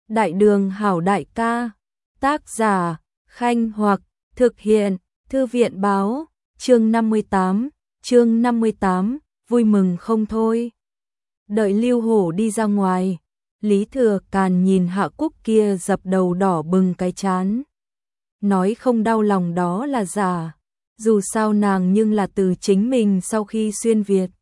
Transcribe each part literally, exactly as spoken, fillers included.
Đại đường hảo đại ca. Tác giả, Khanh Hoặc, thực hiện, Thư viện báo, chương năm mươi tám, chương năm mươi tám, vui mừng không thôi. Đợi Lưu Hổ đi ra ngoài, Lý Thừa Càn nhìn Hạ Cúc kia dập đầu đỏ bừng cái trán. Nói không đau lòng đó là giả, dù sao nàng nhưng là từ chính mình sau khi xuyên Việt.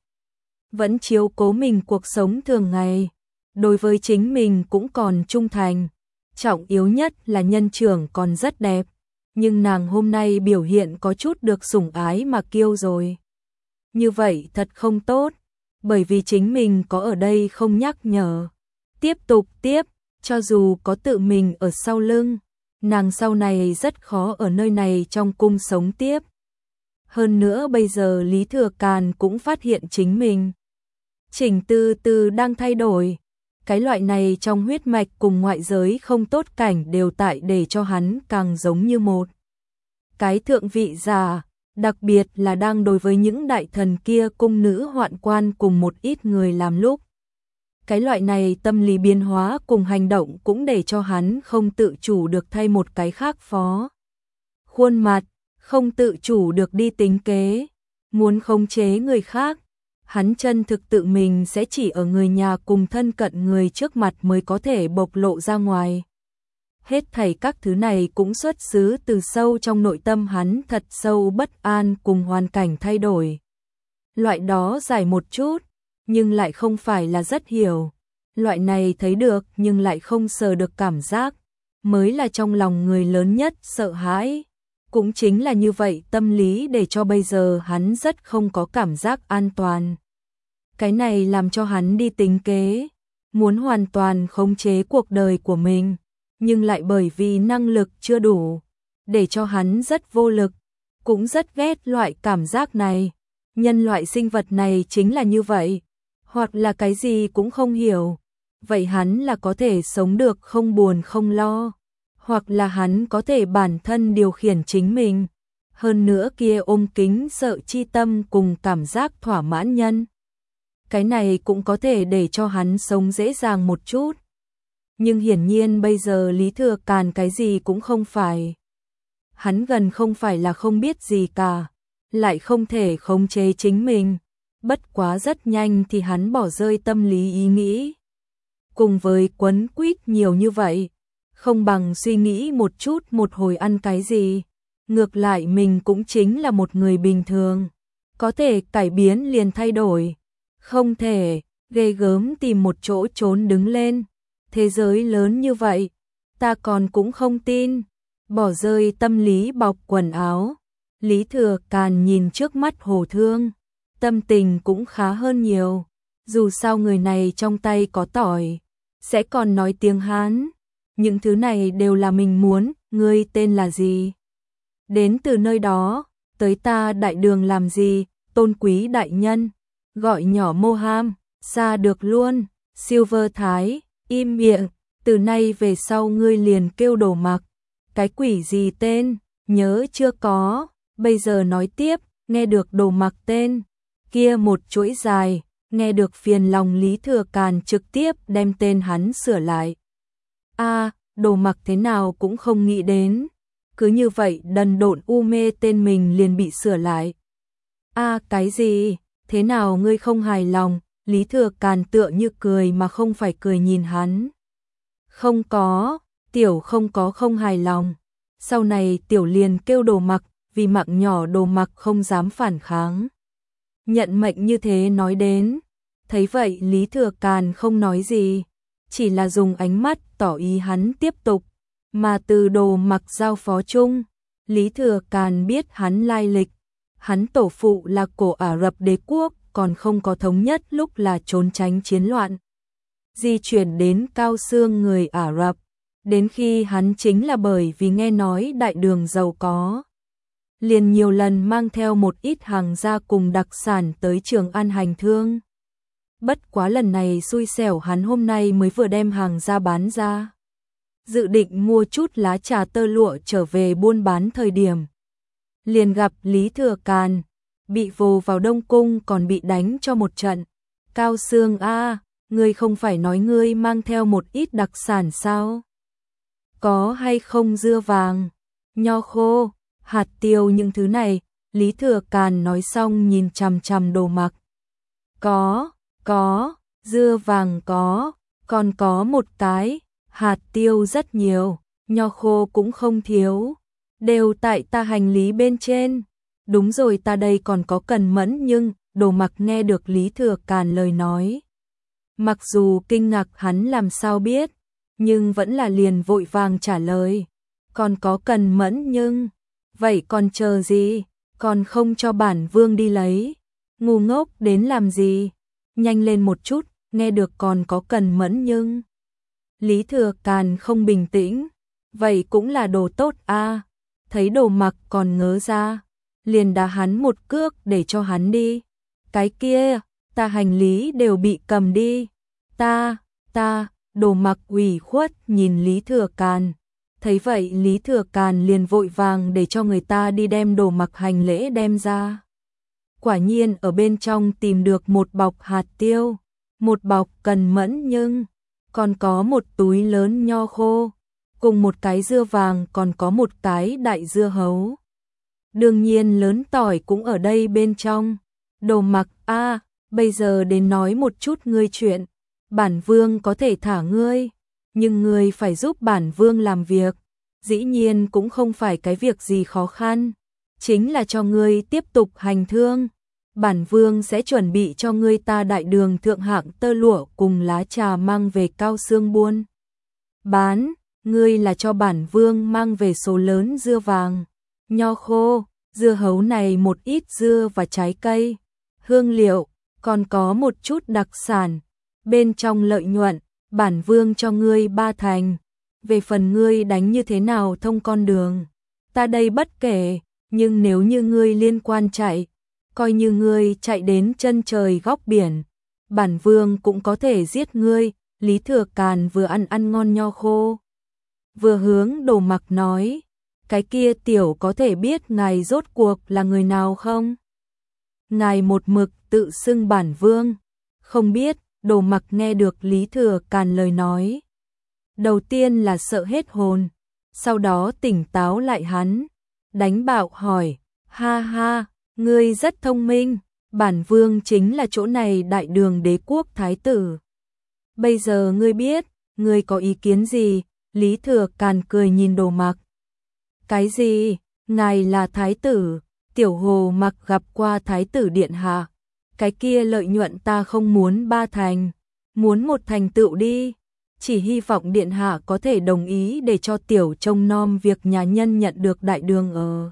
Vẫn chiếu cố mình cuộc sống thường ngày, đối với chính mình cũng còn trung thành. Trọng yếu nhất là nhân trưởng còn rất đẹp, nhưng nàng hôm nay biểu hiện có chút được sủng ái mà kiêu rồi. Như vậy thật không tốt, bởi vì chính mình có ở đây không nhắc nhở. Tiếp tục tiếp, cho dù có tự mình ở sau lưng, nàng sau này rất khó ở nơi này trong cung sống tiếp. Hơn nữa bây giờ Lý Thừa Càn cũng phát hiện chính mình chỉnh từ từ đang thay đổi. Cái loại này trong huyết mạch cùng ngoại giới không tốt cảnh đều tại để cho hắn càng giống như một cái thượng vị giả, đặc biệt là đang đối với những đại thần kia cung nữ hoạn quan cùng một ít người làm lúc. Cái loại này tâm lý biến hóa cùng hành động cũng để cho hắn không tự chủ được thay một cái khác phó. Khuôn mặt, không tự chủ được đi tính kế, muốn khống chế người khác. Hắn chân thực tự mình sẽ chỉ ở người nhà cùng thân cận người trước mặt mới có thể bộc lộ ra ngoài. Hết thảy các thứ này cũng xuất xứ từ sâu trong nội tâm hắn thật sâu bất an cùng hoàn cảnh thay đổi. Loại đó dài một chút, nhưng lại không phải là rất hiểu. Loại này thấy được nhưng lại không sờ được cảm giác, mới là trong lòng người lớn nhất sợ hãi. Cũng chính là như vậy tâm lý để cho bây giờ hắn rất không có cảm giác an toàn. Cái này làm cho hắn đi tính kế, muốn hoàn toàn khống chế cuộc đời của mình, nhưng lại bởi vì năng lực chưa đủ, để cho hắn rất vô lực, cũng rất ghét loại cảm giác này. Nhân loại sinh vật này chính là như vậy, hoặc là cái gì cũng không hiểu, vậy hắn là có thể sống được không buồn không lo, hoặc là hắn có thể bản thân điều khiển chính mình, hơn nữa kia ôm kính sợ chi tâm cùng cảm giác thỏa mãn nhân. Cái này cũng có thể để cho hắn sống dễ dàng một chút. Nhưng hiển nhiên bây giờ Lý Thừa Càn cái gì cũng không phải. Hắn gần không phải là không biết gì cả, lại không thể khống chế chính mình. Bất quá rất nhanh thì hắn bỏ rơi tâm lý ý nghĩ. Cùng với quấn quýt nhiều như vậy, không bằng suy nghĩ một chút một hồi ăn cái gì. Ngược lại mình cũng chính là một người bình thường, có thể cải biến liền thay đổi. Không thể, ghê gớm tìm một chỗ trốn đứng lên. Thế giới lớn như vậy, ta còn cũng không tin. Bỏ rơi tâm lý bọc quần áo. Lý Thừa Càn nhìn trước mắt Hồ Thương, tâm tình cũng khá hơn nhiều. Dù sao người này trong tay có tỏi, sẽ còn nói tiếng Hán. Những thứ này đều là mình muốn. Ngươi tên là gì? Đến từ nơi đó, tới ta đại đường làm gì? Tôn quý đại nhân. Gọi nhỏ Moham, xa được luôn. Silver Thái, im miệng, từ nay về sau ngươi liền kêu Đồ Mặc. Cái quỷ gì tên, nhớ chưa có, bây giờ nói tiếp, nghe được Đồ Mặc tên, kia một chuỗi dài, nghe được phiền lòng Lý Thừa Càn trực tiếp đem tên hắn sửa lại. A, Đồ Mặc thế nào cũng không nghĩ đến, cứ như vậy đần độn u mê tên mình liền bị sửa lại. A, cái gì? Thế nào ngươi không hài lòng? Lý Thừa Càn tựa như cười mà không phải cười nhìn hắn. Không có, tiểu không có không hài lòng. Sau này tiểu liền kêu Đồ Mặc, vì mạng nhỏ Đồ Mặc không dám phản kháng. Nhận mệnh như thế nói đến. Thấy vậy Lý Thừa Càn không nói gì, chỉ là dùng ánh mắt tỏ ý hắn tiếp tục. Mà từ Đồ Mặc giao phó chung, Lý Thừa Càn biết hắn lai lịch. Hắn tổ phụ là cổ Ả Rập đế quốc, còn không có thống nhất lúc là trốn tránh chiến loạn. Di chuyển đến Cao Xương người Ả Rập, đến khi hắn chính là bởi vì nghe nói đại đường giàu có. Liền nhiều lần mang theo một ít hàng gia cùng đặc sản tới Trường An hành thương. Bất quá lần này xui xẻo hắn hôm nay mới vừa đem hàng ra bán ra. Dự định mua chút lá trà tơ lụa trở về buôn bán thời điểm. Liền gặp Lý Thừa Càn, bị vồ vào Đông Cung còn bị đánh cho một trận. Cao Xương a, ngươi không phải nói ngươi mang theo một ít đặc sản sao? Có hay không dưa vàng, nho khô, hạt tiêu những thứ này? Lý Thừa Càn nói xong nhìn chằm chằm Đồ Mặc. Có, có, dưa vàng có, còn có một cái, hạt tiêu rất nhiều, nho khô cũng không thiếu, đều tại ta hành lý bên trên. Đúng rồi, ta đây còn có cần mẫn. Nhưng Đồ Mặc nghe được Lý Thừa Càn lời nói, mặc dù kinh ngạc hắn làm sao biết, nhưng vẫn là liền vội vàng trả lời, còn có cần mẫn. Nhưng vậy còn chờ gì, còn không cho bản vương đi lấy, ngu ngốc đến làm gì, nhanh lên một chút. Nghe được còn có cần mẫn nhưng Lý Thừa Càn không bình tĩnh, vậy cũng là đồ tốt a. À. Thấy Đồ Mặc còn ngớ ra, liền đá hắn một cước để cho hắn đi. Cái kia, ta hành lý đều bị cầm đi. Ta, ta, Đồ Mặc ủy khuất nhìn Lý Thừa Càn. Thấy vậy Lý Thừa Càn liền vội vàng để cho người ta đi đem Đồ Mặc hành lễ đem ra. Quả nhiên ở bên trong tìm được một bọc hạt tiêu, một bọc cần mẫn, nhưng còn có một túi lớn nho khô, cùng một cái dưa vàng, còn có một cái đại dưa hấu. Đương nhiên lớn tỏi cũng ở đây bên trong. Đồ Mặc a, à, bây giờ đến nói một chút ngươi chuyện. Bản vương có thể thả ngươi, nhưng ngươi phải giúp bản vương làm việc. Dĩ nhiên cũng không phải cái việc gì khó khăn, chính là cho ngươi tiếp tục hành thương. Bản vương sẽ chuẩn bị cho ngươi ta đại đường thượng hạng tơ lụa cùng lá trà mang về Cao Xương buôn bán. Ngươi là cho bản vương mang về số lớn dưa vàng, nho khô, dưa hấu này, một ít dưa và trái cây, hương liệu, còn có một chút đặc sản. Bên trong lợi nhuận, bản vương cho ngươi ba thành. Về phần ngươi đánh như thế nào thông con đường, ta đây bất kể, nhưng nếu như ngươi liên quan chạy, coi như ngươi chạy đến chân trời góc biển, bản vương cũng có thể giết ngươi. Lý Thừa Càn vừa ăn ăn ngon nho khô, vừa hướng Đồ Mặc nói, cái kia tiểu có thể biết ngài rốt cuộc là người nào không? Ngài một mực tự xưng bản vương. Không biết. Đồ Mặc nghe được Lý Thừa Càn lời nói, đầu tiên là sợ hết hồn, sau đó tỉnh táo lại, hắn đánh bạo hỏi, ha ha, ngươi rất thông minh, bản vương chính là chỗ này đại đường đế quốc thái tử. Bây giờ ngươi biết, ngươi có ý kiến gì? Lý Thừa Càn cười nhìn Đồ Mặc. Cái gì? Ngài là thái tử? Tiểu Hồ Mặc gặp qua thái tử điện hạ. Cái kia lợi nhuận ta không muốn ba thành, muốn một thành tựu đi. Chỉ hy vọng điện hạ có thể đồng ý để cho tiểu trông nom việc nhà nhân nhận được đại đường ở.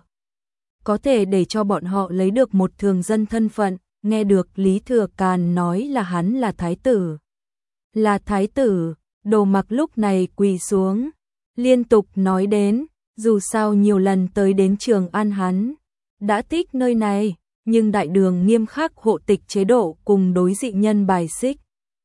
Có thể để cho bọn họ lấy được một thường dân thân phận. Nghe được Lý Thừa Càn nói là hắn là thái tử. Là thái tử, Đồ Mặc lúc này quỳ xuống, liên tục nói đến, dù sao nhiều lần tới đến Trường An hắn đã thích nơi này, nhưng đại đường nghiêm khắc hộ tịch chế độ cùng đối dị nhân bài xích,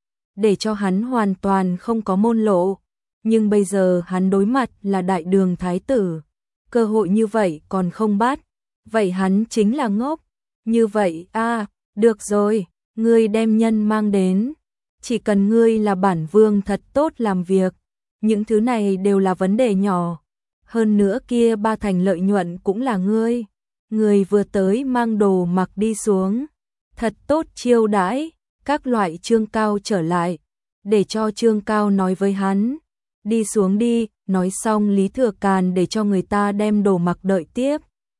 để cho hắn hoàn toàn không có môn lộ. Nhưng bây giờ hắn đối mặt là đại đường thái tử, cơ hội như vậy còn không bắt, vậy hắn chính là ngốc. Như vậy a, à, được rồi, ngươi đem nhân mang đến, chỉ cần ngươi là bản vương thật tốt làm việc, những thứ này đều là vấn đề nhỏ. Hơn nữa kia ba thành lợi nhuận cũng là ngươi. Người vừa tới mang Đồ Mặc đi xuống, thật tốt chiêu đãi, các loại Trương Cao trở lại, để cho Trương Cao nói với hắn, đi xuống đi. Nói xong Lý Thừa Càn để cho người ta đem Đồ Mặc đợi tiếp.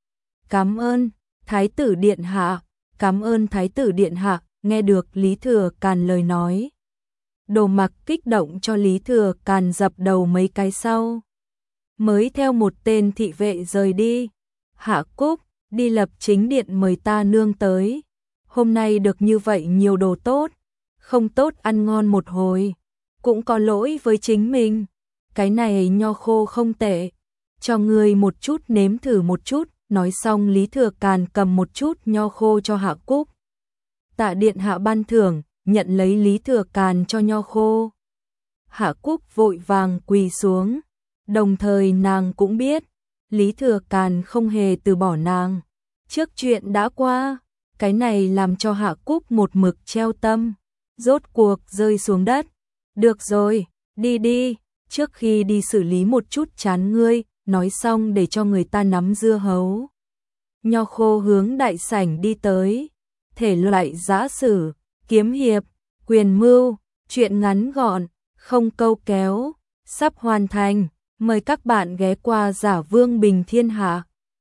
Cảm ơn thái tử điện hạ, cảm ơn thái tử điện hạ. Nghe được Lý Thừa Càn lời nói, Đồ Mặc kích động cho Lý Thừa Càn dập đầu mấy cái sau, mới theo một tên thị vệ rời đi. Hạ Cúc, đi lập chính điện mời ta nương tới. Hôm nay được như vậy nhiều đồ tốt, không tốt ăn ngon một hồi, cũng có lỗi với chính mình. Cái này nho khô không tệ, cho ngươi một chút nếm thử một chút. Nói xong Lý Thừa Càn cầm một chút nho khô cho Hạ Cúc. Tạ điện hạ ban thưởng, nhận lấy Lý Thừa Càn cho nho khô. Hạ Cúc vội vàng quỳ xuống, đồng thời nàng cũng biết Lý Thừa Càn không hề từ bỏ nàng. Trước chuyện đã qua, cái này làm cho Hạ Cúc một mực treo tâm. rốt cuộc rơi xuống đất. Được rồi, đi đi, trước khi đi xử lý một chút chán ngươi, nói xong để cho người ta nắm dưa hấu. Nho khô hướng đại sảnh đi tới. Thể loại giã sử, kiếm hiệp, quyền mưu, truyện ngắn gọn, không câu kéo, sắp hoàn thành. Mời các bạn ghé qua Giả Vương Bình Thiên Hạ.